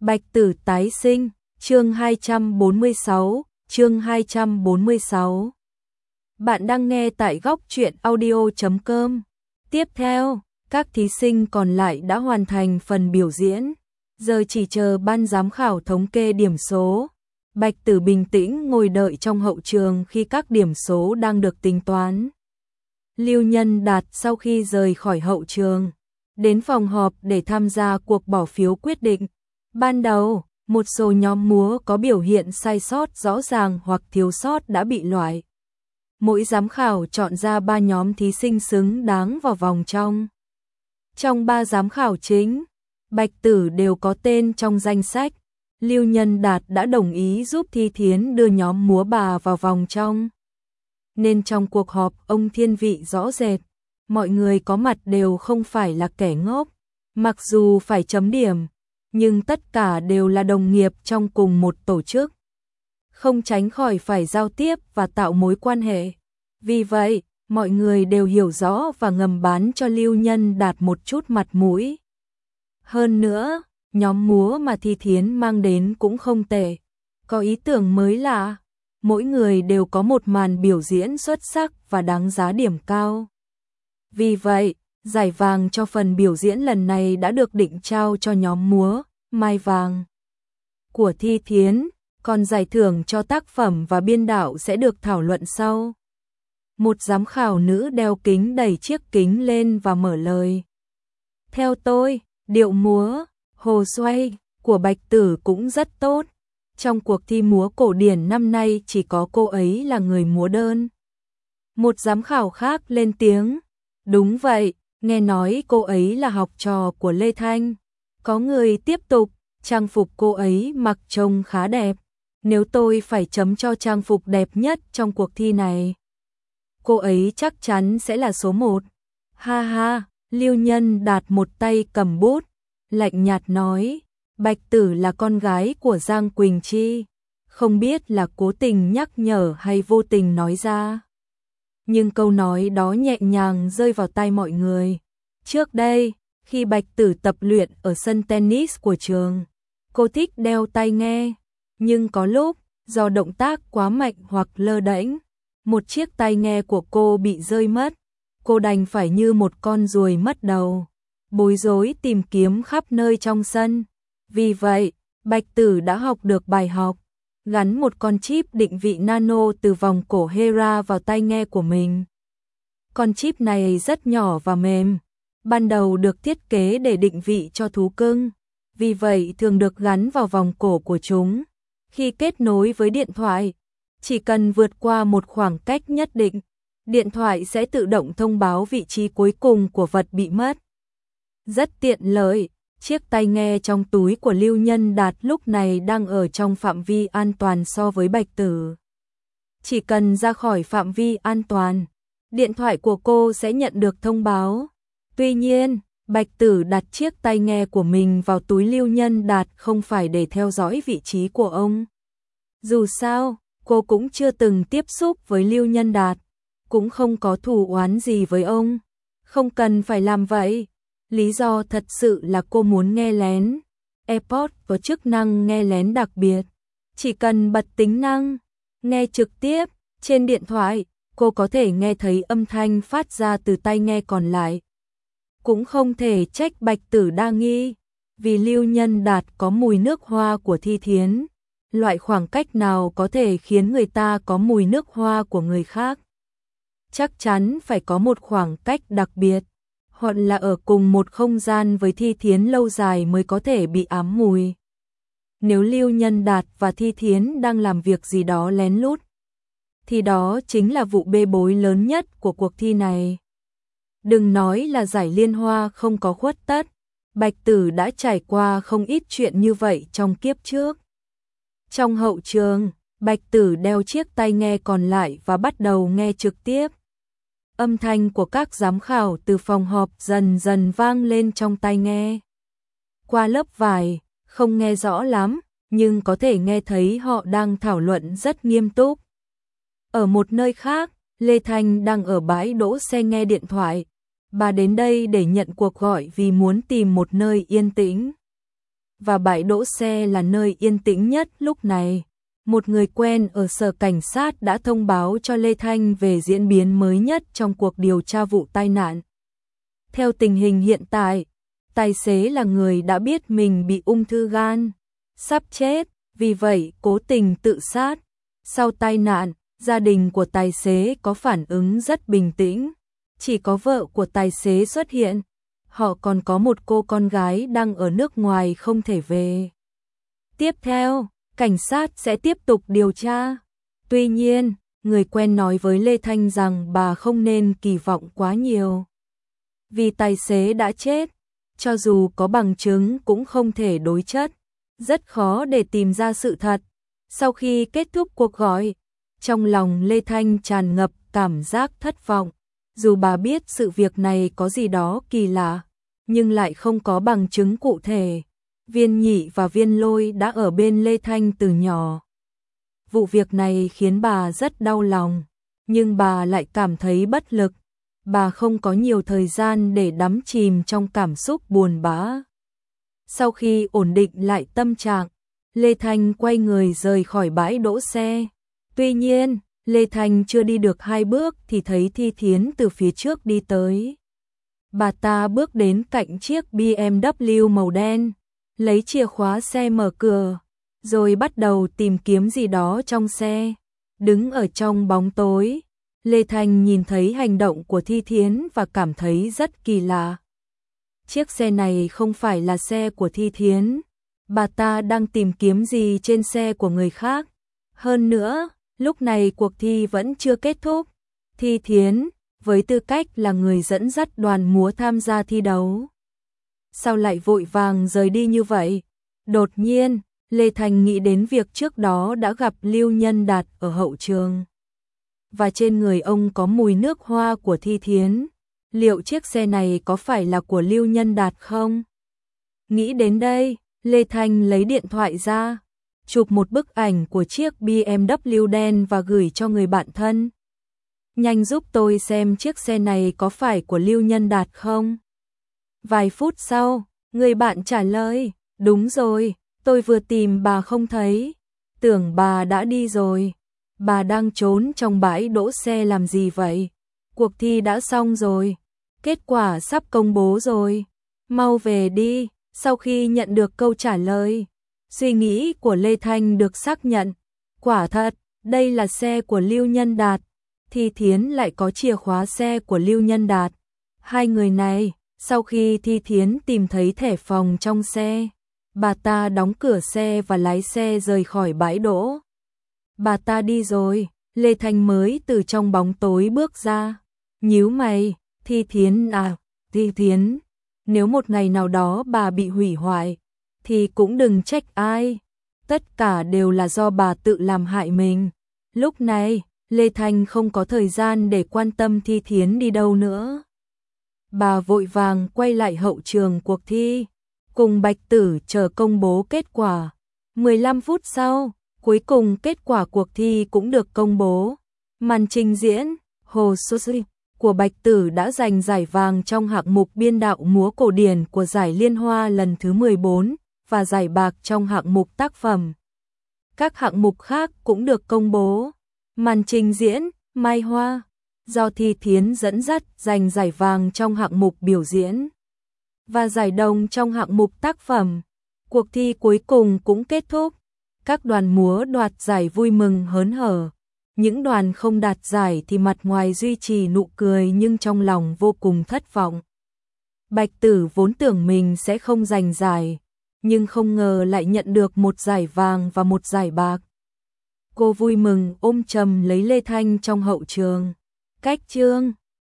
Bạch Tử tái sinh, chương 246, chương 246. Bạn đang nghe tại góc truyện audio.com. Tiếp theo, các thí sinh còn lại đã hoàn thành phần biểu diễn, giờ chỉ chờ ban giám khảo thống kê điểm số. Bạch Tử bình tĩnh ngồi đợi trong hậu trường khi các điểm số đang được tính toán. Lưu Nhân Đạt sau khi rời khỏi hậu trường, đến phòng họp để tham gia cuộc bỏ phiếu quyết định. Ban đầu, một số nhóm múa có biểu hiện sai sót rõ ràng hoặc thiếu sót đã bị loại. Mỗi giám khảo chọn ra 3 nhóm thí sinh xứng đáng vào vòng trong. Trong 3 giám khảo chính, Bạch Tử đều có tên trong danh sách. Lưu Nhân Đạt đã đồng ý giúp Thi Thiến đưa nhóm múa bà vào vòng trong. Nên trong cuộc họp ông thiên vị rõ rệt, mọi người có mặt đều không phải là kẻ ngốc. Mặc dù phải chấm điểm, nhưng tất cả đều là đồng nghiệp trong cùng một tổ chức. Không tránh khỏi phải giao tiếp và tạo mối quan hệ. Vì vậy, mọi người đều hiểu rõ và ngầm bán cho Lưu Nhân Đạt một chút mặt mũi. Hơn nữa, nhóm múa mà Thi Thiến mang đến cũng không tệ. Có ý tưởng mới lạ, mỗi người đều có một màn biểu diễn xuất sắc và đáng giá điểm cao. Vì vậy, giải vàng cho phần biểu diễn lần này đã được định trao cho nhóm múa Mai Vàng của Thi Thiến, còn giải thưởng cho tác phẩm và biên đạo sẽ được thảo luận sau. Một giám khảo nữ đeo kính đẩy chiếc kính lên và mở lời. Theo tôi, điệu múa Hồ Xoay của Bạch Tử cũng rất tốt. Trong cuộc thi múa cổ điển năm nay chỉ có cô ấy là người múa đơn. Một giám khảo khác lên tiếng. Đúng vậy, nghe nói cô ấy là học trò của Lê Thanh. Có người tiếp tục, trang phục cô ấy mặc trông khá đẹp. Nếu tôi phải chấm cho trang phục đẹp nhất trong cuộc thi này, cô ấy chắc chắn sẽ là số 1. Ha ha, Lưu Nhân Đạt một tay cầm bút, lạnh nhạt nói, Bạch Tử là con gái của Giang Quỳnh Chi. Không biết là cố tình nhắc nhở hay vô tình nói ra. Nhưng câu nói đó nhẹ nhàng rơi vào tai mọi người. Trước đây, khi Bạch Tử tập luyện ở sân tennis của trường, cô thích đeo tai nghe. Nhưng có lúc, do động tác quá mạnh hoặc lơ đễnh, một chiếc tai nghe của cô bị rơi mất. Cô đành phải như một con ruồi mất đầu, bối rối tìm kiếm khắp nơi trong sân. Vì vậy, Bạch Tử đã học được bài học, gắn một con chip định vị nano từ vòng cổ Hera vào tai nghe của mình. Con chip này rất nhỏ và mềm, ban đầu được thiết kế để định vị cho thú cưng, vì vậy thường được gắn vào vòng cổ của chúng. Khi kết nối với điện thoại, chỉ cần vượt qua một khoảng cách nhất định, điện thoại sẽ tự động thông báo vị trí cuối cùng của vật bị mất. Rất tiện lợi, chiếc tai nghe trong túi của Lưu Nhân Đạt lúc này đang ở trong phạm vi an toàn so với Bạch Tử. Chỉ cần ra khỏi phạm vi an toàn, điện thoại của cô sẽ nhận được thông báo. Tuy nhiên, Bạch Tử đặt chiếc tai nghe của mình vào túi Lưu Nhân Đạt không phải để theo dõi vị trí của ông. Dù sao, cô cũng chưa từng tiếp xúc với Lưu Nhân Đạt, cũng không có thù oán gì với ông. Không cần phải làm vậy. Lý do thật sự là cô muốn nghe lén. AirPods có chức năng nghe lén đặc biệt. Chỉ cần bật tính năng nghe trực tiếp trên điện thoại, cô có thể nghe thấy âm thanh phát ra từ tai nghe còn lại. Cũng không thể trách Bạch Tử đa nghi, vì Lưu Nhân Đạt có mùi nước hoa của Thi Thiến. Loại khoảng cách nào có thể khiến người ta có mùi nước hoa của người khác? Chắc chắn phải có một khoảng cách đặc biệt, hoặc là ở cùng một không gian với Thi Thiến lâu dài mới có thể bị ám mùi. Nếu Lưu Nhân Đạt và Thi Thiến đang làm việc gì đó lén lút, thì đó chính là vụ bê bối lớn nhất của cuộc thi này. Đừng nói là giải liên hoa không có khuất tất, Bạch Tử đã trải qua không ít chuyện như vậy trong kiếp trước. Trong hậu trường, Bạch Tử đeo chiếc tai nghe còn lại và bắt đầu nghe trực tiếp. Âm thanh của các giám khảo từ phòng họp dần dần vang lên trong tai nghe. Qua lớp vải, không nghe rõ lắm, nhưng có thể nghe thấy họ đang thảo luận rất nghiêm túc. Ở một nơi khác, Lê Thanh đang ở bãi đỗ xe nghe điện thoại. Bà đến đây để nhận cuộc gọi vì muốn tìm một nơi yên tĩnh. và bãi đỗ xe là nơi yên tĩnh nhất lúc này. Một người quen ở sở cảnh sát đã thông báo cho Lê Thanh về diễn biến mới nhất trong cuộc điều tra vụ tai nạn. Theo tình hình hiện tại, tài xế là người đã biết mình bị ung thư gan, sắp chết, vì vậy cố tình tự sát. Sau tai nạn, gia đình của tài xế có phản ứng rất bình tĩnh, chỉ có vợ của tài xế xuất hiện. Họ còn có một cô con gái đang ở nước ngoài không thể về. Tiếp theo, cảnh sát sẽ tiếp tục điều tra. Tuy nhiên, người quen nói với Lê Thanh rằng bà không nên kỳ vọng quá nhiều. Vì tài xế đã chết, cho dù có bằng chứng cũng không thể đối chất, rất khó để tìm ra sự thật. Sau khi kết thúc cuộc gọi, trong lòng Lê Thanh tràn ngập cảm giác thất vọng. Dù bà biết sự việc này có gì đó kỳ lạ, nhưng lại không có bằng chứng cụ thể. Viên Nhị và Viên Lôi đã ở bên Lê Thanh từ nhỏ. Vụ việc này khiến bà rất đau lòng, nhưng bà lại cảm thấy bất lực. Bà không có nhiều thời gian để đắm chìm trong cảm xúc buồn bã. Sau khi ổn định lại tâm trạng, Lê Thanh quay người rời khỏi bãi đỗ xe. Tuy nhiên, Lê Thanh chưa đi được 2 bước thì thấy Thi Thiến từ phía trước đi tới. Bà ta bước đến cạnh chiếc BMW màu đen, lấy chìa khóa xe mở cửa, rồi bắt đầu tìm kiếm gì đó trong xe. Đứng ở trong bóng tối, Lê Thanh nhìn thấy hành động của Thi Thiến và cảm thấy rất kỳ lạ. Chiếc xe này không phải là xe của Thi Thiến. Bà ta đang tìm kiếm gì trên xe của người khác. Hơn nữa, lúc này cuộc thi vẫn chưa kết thúc. Thi Thiến, với tư cách là người dẫn dắt đoàn múa tham gia thi đấu, sao lại vội vàng rời đi như vậy? Đột nhiên, Lê Thanh nghĩ đến việc trước đó đã gặp Lưu Nhân Đạt ở hậu trường. Và trên người ông có mùi nước hoa của Thi Thiến. Liệu chiếc xe này có phải là của Lưu Nhân Đạt không? Nghĩ đến đây, Lê Thanh lấy điện thoại ra, chụp một bức ảnh của chiếc BMW đen và gửi cho người bạn thân. Nhanh giúp tôi xem chiếc xe này có phải của Lưu Nhân Đạt không? Vài phút sau, người bạn trả lời, đúng rồi, tôi vừa tìm bà không thấy, tưởng bà đã đi rồi. Bà đang trốn trong bãi đỗ xe làm gì vậy? Cuộc thi đã xong rồi, kết quả sắp công bố rồi, mau về đi. Sau khi nhận được câu trả lời, suy nghĩ của Lê Thanh được xác nhận. Quả thật, đây là xe của Lưu Nhân Đạt. Thi Thiến lại có chìa khóa xe của Lưu Nhân Đạt. Hai người này, sau khi Thi Thiến tìm thấy thẻ phòng trong xe, bà ta đóng cửa xe và lái xe rời khỏi bãi đỗ. Bà ta đi rồi, Lê Thanh mới từ trong bóng tối bước ra. Nhíu mày, Thi Thiến, nếu một ngày nào đó bà bị hủy hoại, thì cũng đừng trách ai. Tất cả đều là do bà tự làm hại mình. Lúc này, Lê Thanh không có thời gian để quan tâm Thi Thiến đi đâu nữa. Bà vội vàng quay lại hậu trường cuộc thi, cùng Bạch Tử chờ công bố kết quả. 15 phút sau, cuối cùng kết quả cuộc thi cũng được công bố. Màn trình diễn Hồ Sô của Bạch Tử đã giành giải vàng trong hạng mục biên đạo múa cổ điển của giải Liên Hoa lần thứ 14 và giải bạc trong hạng mục tác phẩm. Các hạng mục khác cũng được công bố. Màn trình diễn Mai Hoa do Thi Thiến dẫn dắt giành giải vàng trong hạng mục biểu diễn và giải đồng trong hạng mục tác phẩm. Cuộc thi cuối cùng cũng kết thúc. Các đoàn múa đoạt giải vui mừng hớn hở. Những đoàn không đạt giải thì mặt ngoài duy trì nụ cười nhưng trong lòng vô cùng thất vọng. Bạch Tử vốn tưởng mình sẽ không giành giải, nhưng không ngờ lại nhận được một giải vàng và một giải bạc. Cô vui mừng ôm chầm lấy Lê Thanh trong hậu trường. Cách chương